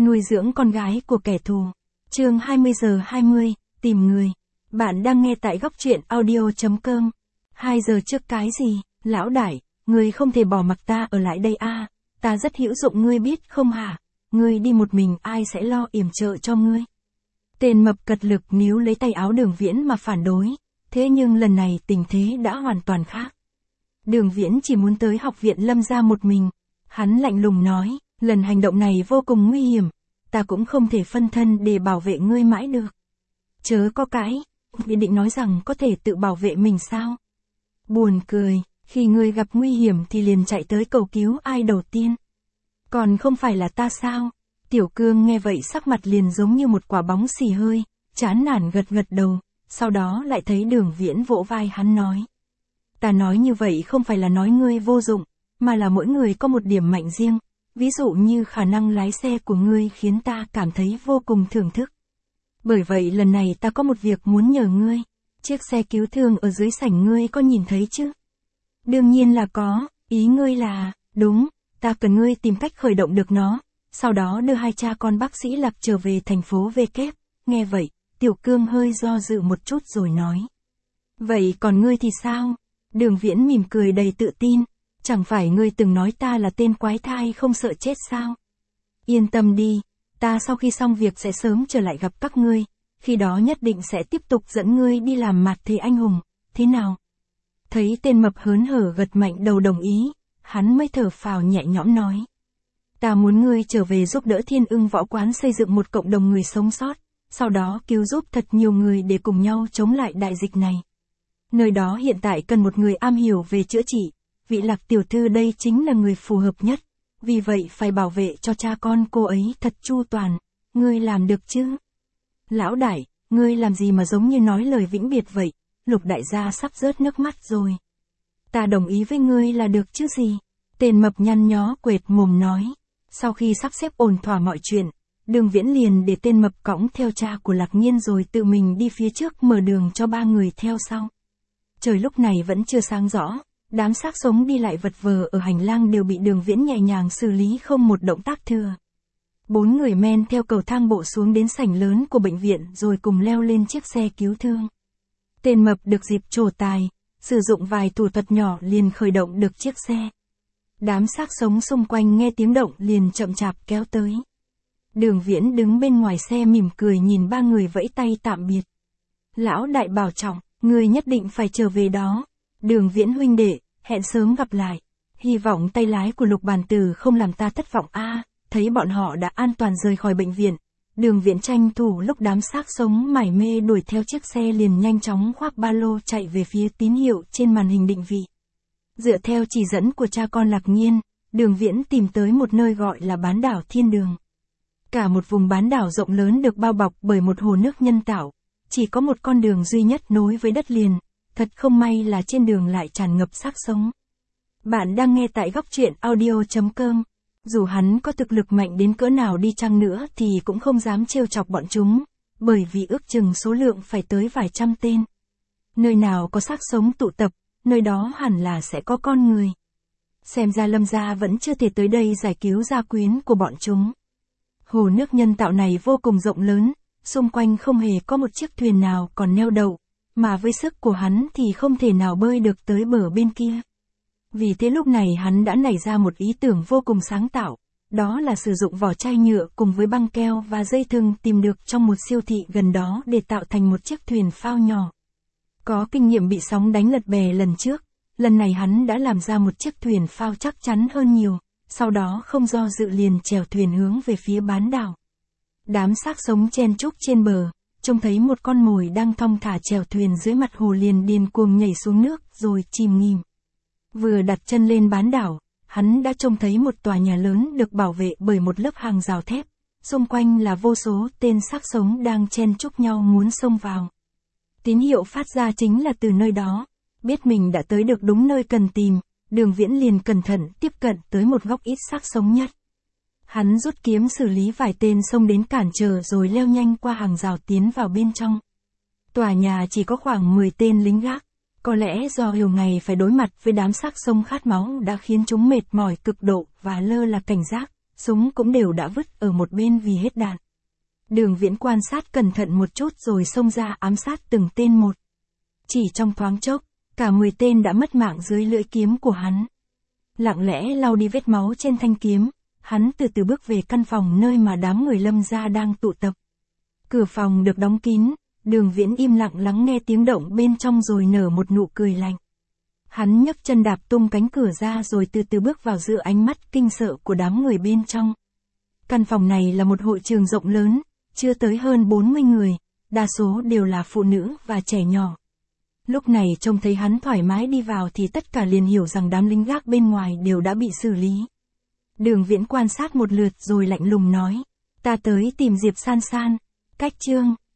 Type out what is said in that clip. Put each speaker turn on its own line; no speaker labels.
nuôi dưỡng con gái của kẻ thù. Chương 20:20, tìm người. Bạn đang nghe tại góc truyện audio.com. 2 giờ trước cái gì, lão đại, ngươi không thể bỏ mặc ta ở lại đây à, ta rất hữu dụng ngươi biết không hả, ngươi đi một mình ai sẽ lo yểm trợ cho ngươi. Tên mập cật lực níu lấy tay áo Đường Viễn mà phản đối, thế nhưng lần này tình thế đã hoàn toàn khác. Đường Viễn chỉ muốn tới học viện Lâm gia một mình, hắn lạnh lùng nói, lần hành động này vô cùng nguy hiểm, ta cũng không thể phân thân để bảo vệ ngươi mãi được. Chớ có cãi, ngươi định nói rằng có thể tự bảo vệ mình sao? Buồn cười, khi ngươi gặp nguy hiểm thì liền chạy tới cầu cứu ai đầu tiên? Còn không phải là ta sao? Tiểu Cương nghe vậy sắc mặt liền giống như một quả bóng xì hơi, chán nản gật gật đầu, sau đó lại thấy Đường Viễn vỗ vai hắn nói. Ta nói như vậy không phải là nói ngươi vô dụng, mà là mỗi người có một điểm mạnh riêng, ví dụ như khả năng lái xe của ngươi khiến ta cảm thấy vô cùng thưởng thức. Bởi vậy lần này ta có một việc muốn nhờ ngươi, chiếc xe cứu thương ở dưới sảnh ngươi có nhìn thấy chứ? Đương nhiên là có, ý ngươi là, đúng, ta cần ngươi tìm cách khởi động được nó, sau đó đưa hai cha con bác sĩ Lạc trở về thành phố V Kép. Nghe vậy, Tiểu Cương hơi do dự một chút rồi nói. Vậy còn ngươi thì sao? Đường Viễn mỉm cười đầy tự tin, chẳng phải ngươi từng nói ta là tên quái thai không sợ chết sao? Yên tâm đi, ta sau khi xong việc sẽ sớm trở lại gặp các ngươi, khi đó nhất định sẽ tiếp tục dẫn ngươi đi làm mặt thế anh hùng, thế nào? Thấy tên mập hớn hở gật mạnh đầu đồng ý, hắn mới thở phào nhẹ nhõm nói. Ta muốn ngươi trở về giúp đỡ Thiên Ưng Võ Quán xây dựng một cộng đồng người sống sót, sau đó cứu giúp thật nhiều người để cùng nhau chống lại đại dịch này. Nơi đó hiện tại cần một người am hiểu về chữa trị, vị Lạc tiểu thư đây chính là người phù hợp nhất, vì vậy phải bảo vệ cho cha con cô ấy thật chu toàn, ngươi làm được chứ? Lão đại, ngươi làm gì mà giống như nói lời vĩnh biệt vậy, Lục đại gia sắp rớt nước mắt rồi. Ta đồng ý với ngươi là được chứ gì? Tên mập nhăn nhó quệt mồm nói. Sau khi sắp xếp ổn thỏa mọi chuyện, Đường Viễn liền để tên mập cõng theo cha của Lạc Nhiên rồi tự mình đi phía trước mở đường cho ba người theo sau. Trời lúc này vẫn chưa sáng rõ, đám xác sống đi lại vật vờ ở hành lang đều bị Đường Viễn nhẹ nhàng xử lý không một động tác thừa. 4 người men theo cầu thang bộ xuống đến sảnh lớn của bệnh viện rồi cùng leo lên chiếc xe cứu thương. Tên mập được dịp trổ tài, sử dụng vài thủ thuật nhỏ liền khởi động được chiếc xe. Đám xác sống xung quanh nghe tiếng động liền chậm chạp kéo tới. Đường Viễn đứng bên ngoài xe mỉm cười nhìn ba người vẫy tay tạm biệt. Lão đại bảo trọng, ngươi nhất định phải trở về đó. Đường Viễn huynh đệ, hẹn sớm gặp lại. Hy vọng tay lái của Lục Bàn Tử không làm ta thất vọng a. Thấy bọn họ đã an toàn rời khỏi bệnh viện, Đường Viễn tranh thủ lúc đám xác sống mải mê đuổi theo chiếc xe liền nhanh chóng khoác ba lô chạy về phía tín hiệu trên màn hình định vị. Dựa theo chỉ dẫn của cha con Lạc Nhiên, Đường Viễn tìm tới một nơi gọi là bán đảo Thiên Đường. Cả một vùng bán đảo rộng lớn được bao bọc bởi một hồ nước nhân tạo, chỉ có một con đường duy nhất nối với đất liền, thật không may là trên đường lại tràn ngập xác sống. Bạn đang nghe tại góc truyện audio.com. Dù hắn có thực lực mạnh đến cỡ nào đi chăng nữa thì cũng không dám trêu chọc bọn chúng, bởi vì ước chừng số lượng phải tới vài trăm tên. Nơi nào có xác sống tụ tập, nơi đó hẳn là sẽ có con người. Xem ra Lâm gia vẫn chưa thể tới đây giải cứu gia quyến của bọn chúng. Hồ nước nhân tạo này vô cùng rộng lớn, xung quanh không hề có một chiếc thuyền nào còn neo đậu, mà với sức của hắn thì không thể nào bơi được tới bờ bên kia. Vì thế lúc này hắn đã nảy ra một ý tưởng vô cùng sáng tạo, đó là sử dụng vỏ chai nhựa cùng với băng keo và dây thừng tìm được trong một siêu thị gần đó để tạo thành một chiếc thuyền phao nhỏ. Có kinh nghiệm bị sóng đánh lật bè lần trước, lần này hắn đã làm ra một chiếc thuyền phao chắc chắn hơn nhiều, sau đó không do dự liền chèo thuyền hướng về phía bán đảo. Đám xác sống chen chúc trên bờ, trông thấy một con mồi đang thong thả chèo thuyền dưới mặt hồ liền điên cuồng nhảy xuống nước rồi chìm nghỉm. Vừa đặt chân lên bán đảo, hắn đã trông thấy một tòa nhà lớn được bảo vệ bởi một lớp hàng rào thép, xung quanh là vô số tên xác sống đang chen chúc nhau muốn xông vào. Tín hiệu phát ra chính là từ nơi đó, biết mình đã tới được đúng nơi cần tìm, Đường Viễn liền cẩn thận tiếp cận tới một góc ít xác sống nhất. Hắn rút kiếm xử lý vài tên xông đến cản trở rồi leo nhanh qua hàng rào tiến vào bên trong. Tòa nhà chỉ có khoảng 10 tên lính gác. Có lẽ do nhiều ngày phải đối mặt với đám xác sống khát máu đã khiến chúng mệt mỏi cực độ và lơ là cảnh giác, súng cũng đều đã vứt ở một bên vì hết đạn. Đường Viễn quan sát cẩn thận một chút rồi xông ra ám sát từng tên một. Chỉ trong thoáng chốc, cả 10 tên đã mất mạng dưới lưỡi kiếm của hắn. Lặng lẽ lau đi vết máu trên thanh kiếm, hắn từ từ bước về căn phòng nơi mà đám người Lâm gia đang tụ tập. Cửa phòng được đóng kín, Đường Viễn im lặng lắng nghe tiếng động bên trong rồi nở một nụ cười lạnh. Hắn nhấc chân đạp tung cánh cửa ra rồi từ từ bước vào giữa ánh mắt kinh sợ của đám người bên trong. Căn phòng này là một hội trường rộng lớn, chưa tới hơn 40 người, đa số đều là phụ nữ và trẻ nhỏ. Lúc này trông thấy hắn thoải mái đi vào thì tất cả liền hiểu rằng đám lính gác bên ngoài đều đã bị xử lý. Đường Viễn quan sát một lượt rồi lạnh lùng nói, ta tới tìm Diệp San San. Cách chương